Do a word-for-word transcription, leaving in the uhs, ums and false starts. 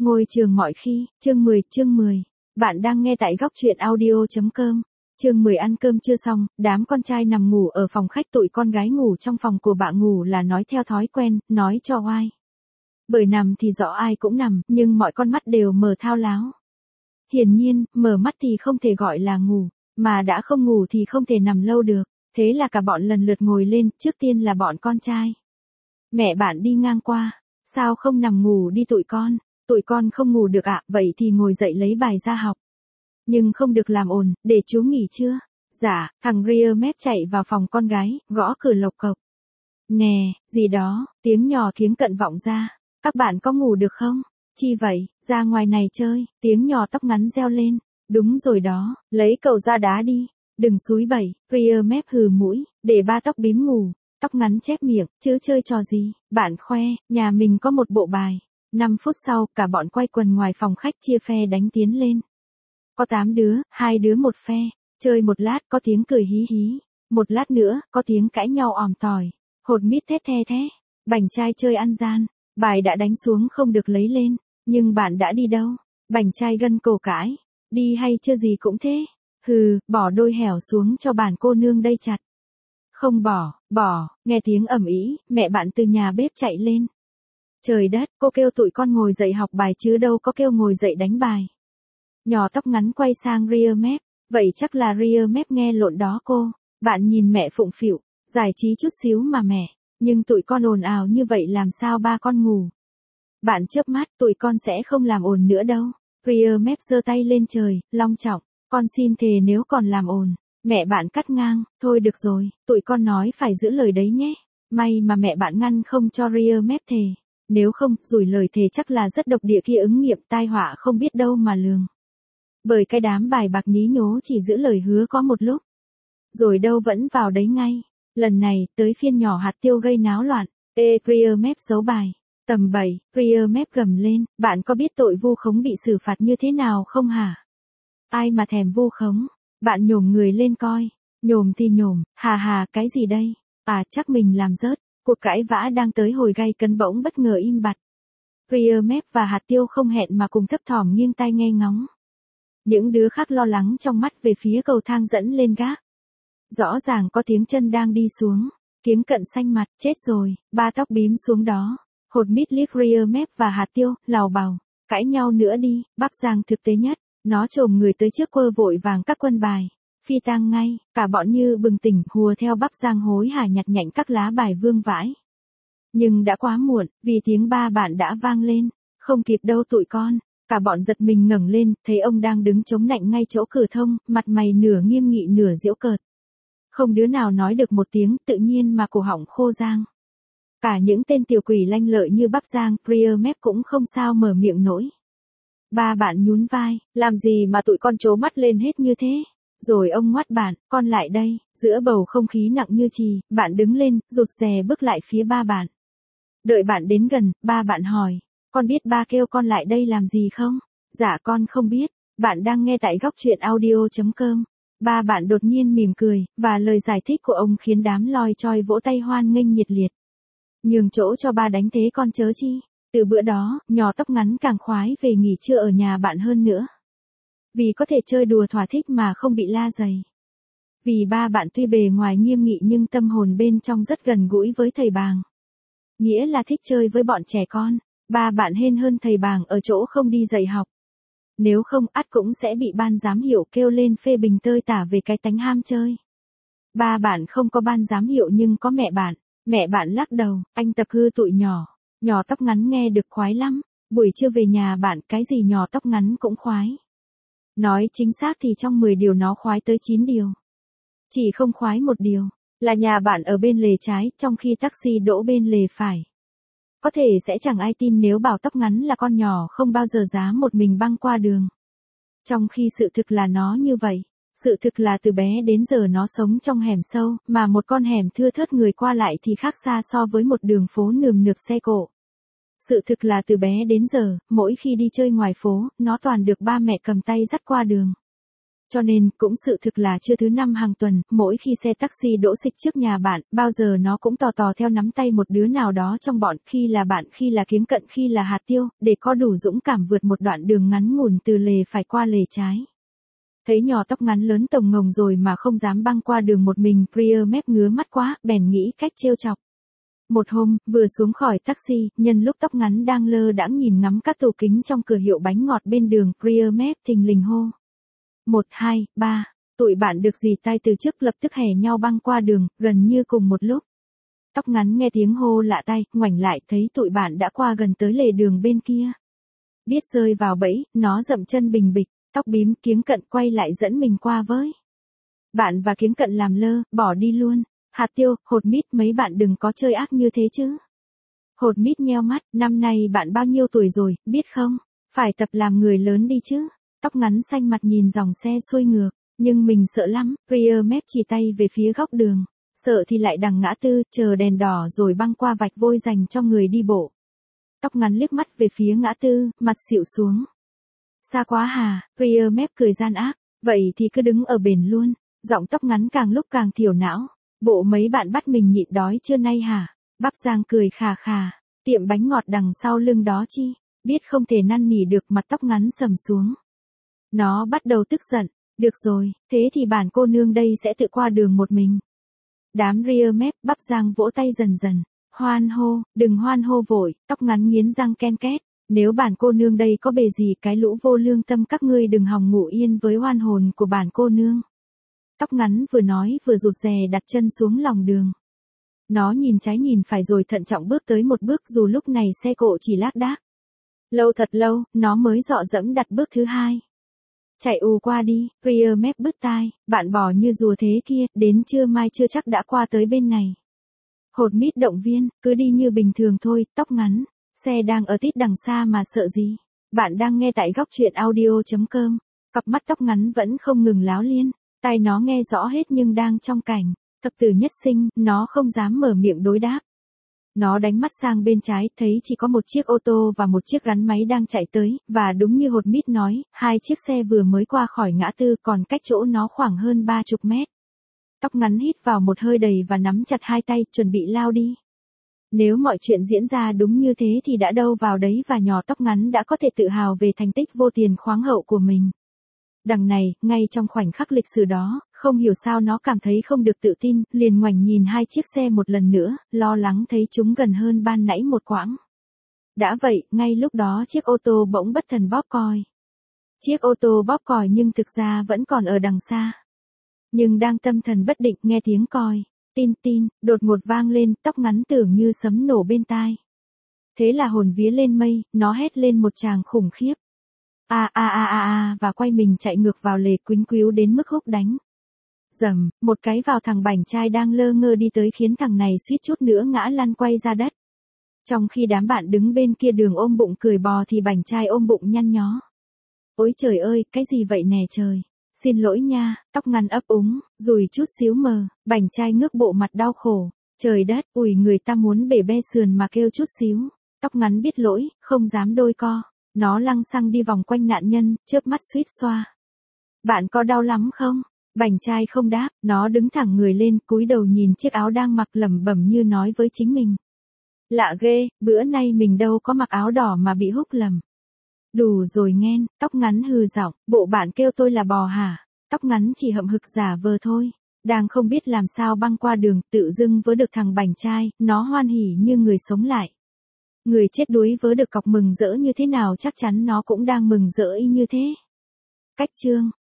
Ngôi trường mọi khi, chương mười, chương mười. Bạn đang nghe tại góc truyện audio.com. Chương mười ăn cơm chưa xong, đám con trai nằm ngủ ở phòng khách, tụi con gái ngủ trong phòng của bạn ngủ là nói theo thói quen, nói cho oai. Bởi nằm thì rõ ai cũng nằm, nhưng mọi con mắt đều mở thao láo. Hiển nhiên, mở mắt thì không thể gọi là ngủ, mà đã không ngủ thì không thể nằm lâu được. Thế là cả bọn lần lượt ngồi lên, trước tiên là bọn con trai. Mẹ bạn đi ngang qua, sao không nằm ngủ đi tụi con? Tụi con không ngủ được ạ, à, vậy thì ngồi dậy lấy bài ra học. Nhưng không được làm ồn, để chú nghỉ chưa? Dạ, thằng Ria mép chạy vào phòng con gái, gõ cửa lộc cộc. Nè, gì đó, tiếng nhỏ tiếng cận vọng ra. Các bạn có ngủ được không? Chi vậy, ra ngoài này chơi, tiếng nhỏ tóc ngắn reo lên. Đúng rồi đó, lấy cậu ra đá đi. Đừng xúi bẩy, Ria mép hừ mũi, để ba tóc bím ngủ. Tóc ngắn chép miệng, chứ chơi trò gì, bạn khoe, nhà mình có một bộ bài. năm phút sau, cả bọn quay quần ngoài phòng khách chia phe đánh tiến lên. Có tám đứa, hai đứa một phe, chơi một lát có tiếng cười hí hí, một lát nữa, có tiếng cãi nhau òm tỏi, hột mít thét the thé, bảnh trai chơi ăn gian, bài đã đánh xuống không được lấy lên, nhưng bạn đã đi đâu? Bảnh trai gân cổ cãi, đi hay chưa gì cũng thế, hừ, bỏ đôi hẻo xuống cho bản cô nương đây chặt. Không bỏ, bỏ, nghe tiếng ầm ĩ, mẹ bạn từ nhà bếp chạy lên. Trời đất, cô kêu tụi con ngồi dậy học bài chứ đâu có kêu ngồi dậy đánh bài. Nhỏ tóc ngắn quay sang Ria mép, vậy chắc là Ria mép nghe lộn đó cô. Bạn nhìn mẹ phụng phịu, giải trí chút xíu mà mẹ, nhưng tụi con ồn ào như vậy làm sao ba con ngủ. Bạn chớp mắt, tụi con sẽ không làm ồn nữa đâu. Ria mép giơ tay lên trời, long trọng, con xin thề nếu còn làm ồn. Mẹ bạn cắt ngang, thôi được rồi, tụi con nói phải giữ lời đấy nhé. May mà mẹ bạn ngăn không cho Ria mép thề. Nếu không, rủi lời thề chắc là rất độc địa kia ứng nghiệm, tai họa không biết đâu mà lường. Bởi cái đám bài bạc nhí nhố chỉ giữ lời hứa có một lúc. Rồi đâu vẫn vào đấy ngay. Lần này, tới phiên nhỏ hạt tiêu gây náo loạn. Ê, Ria mép giấu bài. Tầm bảy, Ria mép gầm lên, bạn có biết tội vu khống bị xử phạt như thế nào không hả? Ai mà thèm vu khống? Bạn nhổm người lên coi. Nhổm thì nhổm, hà hà, cái gì đây? À, chắc mình làm rớt. Cuộc cãi vã đang tới hồi gay cấn bỗng bất ngờ im bặt. Ria mép và hạt tiêu không hẹn mà cùng thấp thỏm nghiêng tai nghe ngóng. Những đứa khác lo lắng trong mắt về phía cầu thang dẫn lên gác. Rõ ràng có tiếng chân đang đi xuống. Kiếng cận xanh mặt, chết rồi, ba tóc bím xuống đó. Hột mít liếc Ria mép và hạt tiêu, lào bào. Cãi nhau nữa đi, Bắc Giang thực tế nhất. Nó chồm người tới trước quơ vội vàng các quân bài. Phi tang ngay, cả bọn như bừng tỉnh, hùa theo Bắc Giang hối hả nhặt nhạnh các lá bài vương vãi. Nhưng đã quá muộn, vì tiếng ba bạn đã vang lên, không kịp đâu tụi con, cả bọn giật mình ngẩng lên, thấy ông đang đứng chống nạnh ngay chỗ cửa thông, mặt mày nửa nghiêm nghị nửa giễu cợt. Không đứa nào nói được một tiếng, tự nhiên mà cổ họng khô rang. Cả những tên tiểu quỷ lanh lợi như Bắc Giang, Ria mép cũng không sao mở miệng nổi. Ba bạn nhún vai, làm gì mà tụi con trố mắt lên hết như thế? Rồi ông ngoắt bạn, con lại đây, giữa bầu không khí nặng như chì, bạn đứng lên, rụt rè bước lại phía ba bạn. Đợi bạn đến gần, ba bạn hỏi, con biết ba kêu con lại đây làm gì không? Dạ con không biết, bạn đang nghe tại góc truyện audio.com. Ba bạn đột nhiên mỉm cười, và lời giải thích của ông khiến đám loi choi vỗ tay hoan nghênh nhiệt liệt. Nhường chỗ cho ba đánh thế con chớ chi. Từ bữa đó, nhỏ tóc ngắn càng khoái về nghỉ trưa ở nhà bạn hơn nữa. Vì có thể chơi đùa thỏa thích mà không bị la dày. Vì ba bạn tuy bề ngoài nghiêm nghị nhưng tâm hồn bên trong rất gần gũi với thầy bàng. Nghĩa là thích chơi với bọn trẻ con, ba bạn hên hơn thầy bàng ở chỗ không đi dạy học. Nếu không ắt cũng sẽ bị ban giám hiệu kêu lên phê bình tơi tả về cái tánh ham chơi. Ba bạn không có ban giám hiệu nhưng có mẹ bạn, mẹ bạn lắc đầu, anh tập hư tụi nhỏ, nhỏ tóc ngắn nghe được khoái lắm, buổi trưa về nhà bạn cái gì nhỏ tóc ngắn cũng khoái. Nói chính xác thì trong mười điều nó khoái tới chín điều. Chỉ không khoái một điều, là nhà bạn ở bên lề trái, trong khi taxi đỗ bên lề phải. Có thể sẽ chẳng ai tin nếu bảo tóc ngắn là con nhỏ không bao giờ dám một mình băng qua đường. Trong khi sự thực là nó như vậy. Sự thực là từ bé đến giờ nó sống trong hẻm sâu, mà một con hẻm thưa thớt người qua lại thì khác xa so với một đường phố nườm nượp xe cộ. Sự thực là từ bé đến giờ, mỗi khi đi chơi ngoài phố, nó toàn được ba mẹ cầm tay dắt qua đường. Cho nên, cũng sự thực là chưa thứ năm hàng tuần, mỗi khi xe taxi đỗ xịch trước nhà bạn, bao giờ nó cũng tò tò theo nắm tay một đứa nào đó trong bọn, khi là bạn, khi là Kiếng Cận, khi là Hạt Tiêu, để có đủ dũng cảm vượt một đoạn đường ngắn ngủn từ lề phải qua lề trái. Thấy nhỏ tóc ngắn lớn tổng ngồng rồi mà không dám băng qua đường một mình, Priya mép ngứa mắt quá, bèn nghĩ cách trêu chọc. Một hôm, vừa xuống khỏi taxi, nhân lúc tóc ngắn đang lơ đãng nhìn ngắm các tủ kính trong cửa hiệu bánh ngọt bên đường, Priya mép thình lình hô. Một, hai, ba, tụi bạn được dì tay từ trước lập tức hè nhau băng qua đường, gần như cùng một lúc. Tóc ngắn nghe tiếng hô lạ tai, ngoảnh lại thấy tụi bạn đã qua gần tới lề đường bên kia. Biết rơi vào bẫy, nó dậm chân bình bịch, tóc bím Kiếng Cận quay lại dẫn mình qua với. Bạn và Kiếng Cận làm lơ, bỏ đi luôn. Hạt Tiêu, Hột Mít, mấy bạn đừng có chơi ác như thế chứ. Hột Mít nheo mắt, năm nay bạn bao nhiêu tuổi rồi, biết không? Phải tập làm người lớn đi chứ. Tóc ngắn xanh mặt nhìn dòng xe xuôi ngược, nhưng mình sợ lắm, Priya mép chỉ tay về phía góc đường. Sợ thì lại đằng ngã tư, chờ đèn đỏ rồi băng qua vạch vôi dành cho người đi bộ. Tóc ngắn liếc mắt về phía ngã tư, mặt xịu xuống. Xa quá hà, Priya mép cười gian ác, vậy thì cứ đứng ở bền luôn. Giọng tóc ngắn càng lúc càng thiểu não. Bộ mấy bạn bắt mình nhịn đói chưa nay hả? Bắp Giang cười khà khà, tiệm bánh ngọt đằng sau lưng đó chi, biết không thể năn nỉ được, mặt tóc ngắn sầm xuống. Nó bắt đầu tức giận, được rồi, thế thì bản cô nương đây sẽ tự qua đường một mình. Đám Priya mép, Bắp Giang vỗ tay dần dần, hoan hô, đừng hoan hô vội, tóc ngắn nghiến răng ken két, nếu bản cô nương đây có bề gì cái lũ vô lương tâm các ngươi đừng hòng ngủ yên với oan hồn của bản cô nương. Tóc ngắn vừa nói vừa rụt rè đặt chân xuống lòng đường. Nó nhìn trái nhìn phải rồi thận trọng bước tới một bước dù lúc này xe cộ chỉ lác đác. Lâu thật lâu, nó mới dọ dẫm đặt bước thứ hai. Chạy ù qua đi, Priya mép bứt tai, bạn bò như rùa thế kia, đến trưa mai chưa chắc đã qua tới bên này. Hột Mít động viên, cứ đi như bình thường thôi, tóc ngắn, xe đang ở tít đằng xa mà sợ gì. Bạn đang nghe tại góc truyện audio chấm com, cặp mắt tóc ngắn vẫn không ngừng láo liên. Tai nó nghe rõ hết nhưng đang trong cảnh thập tử nhất sinh, nó không dám mở miệng đối đáp. Nó đánh mắt sang bên trái, thấy chỉ có một chiếc ô tô và một chiếc gắn máy đang chạy tới, và đúng như Hột Mít nói, hai chiếc xe vừa mới qua khỏi ngã tư còn cách chỗ nó khoảng hơn ba chục mét. Tóc ngắn hít vào một hơi đầy và nắm chặt hai tay, chuẩn bị lao đi. Nếu mọi chuyện diễn ra đúng như thế thì đã đâu vào đấy và nhỏ tóc ngắn đã có thể tự hào về thành tích vô tiền khoáng hậu của mình. Đằng này, ngay trong khoảnh khắc lịch sử đó, không hiểu sao nó cảm thấy không được tự tin, liền ngoảnh nhìn hai chiếc xe một lần nữa, lo lắng thấy chúng gần hơn ban nãy một quãng. Đã vậy, ngay lúc đó chiếc ô tô bỗng bất thần bóp còi. Chiếc ô tô bóp còi nhưng thực ra vẫn còn ở đằng xa. Nhưng đang tâm thần bất định nghe tiếng còi, tin tin, đột ngột vang lên, tóc ngắn tưởng như sấm nổ bên tai. Thế là hồn vía lên mây, nó hét lên một tràng khủng khiếp. A a a a a và quay mình chạy ngược vào lề quýnh quíu đến mức húc đánh. Dầm, một cái vào thằng bảnh trai đang lơ ngơ đi tới khiến thằng này suýt chút nữa ngã lăn quay ra đất. Trong khi đám bạn đứng bên kia đường ôm bụng cười bò thì bảnh trai ôm bụng nhăn nhó. Ôi trời ơi, cái gì vậy nè trời. Xin lỗi nha, tóc ngắn ấp úng, rùi chút xíu mờ, bảnh trai ngước bộ mặt đau khổ. Trời đất, ủi người ta muốn bể be sườn mà kêu chút xíu. Tóc ngắn biết lỗi, không dám đôi co. Nó lăng xăng đi vòng quanh nạn nhân, chớp mắt suýt xoa. Bạn có đau lắm không? Bảnh trai không đáp, nó đứng thẳng người lên, cúi đầu nhìn chiếc áo đang mặc lẩm bẩm như nói với chính mình. Lạ ghê, bữa nay mình đâu có mặc áo đỏ mà bị húc lầm. Đủ rồi nghen, tóc ngắn hừ giọng, bộ bạn kêu tôi là bò hả? Tóc ngắn chỉ hậm hực giả vờ thôi. Đang không biết làm sao băng qua đường, tự dưng vớ được thằng bảnh trai, nó hoan hỉ như người sống lại. Người chết đuối vớ được cọc mừng rỡ như thế nào chắc chắn nó cũng đang mừng rỡ y như thế. Cách chương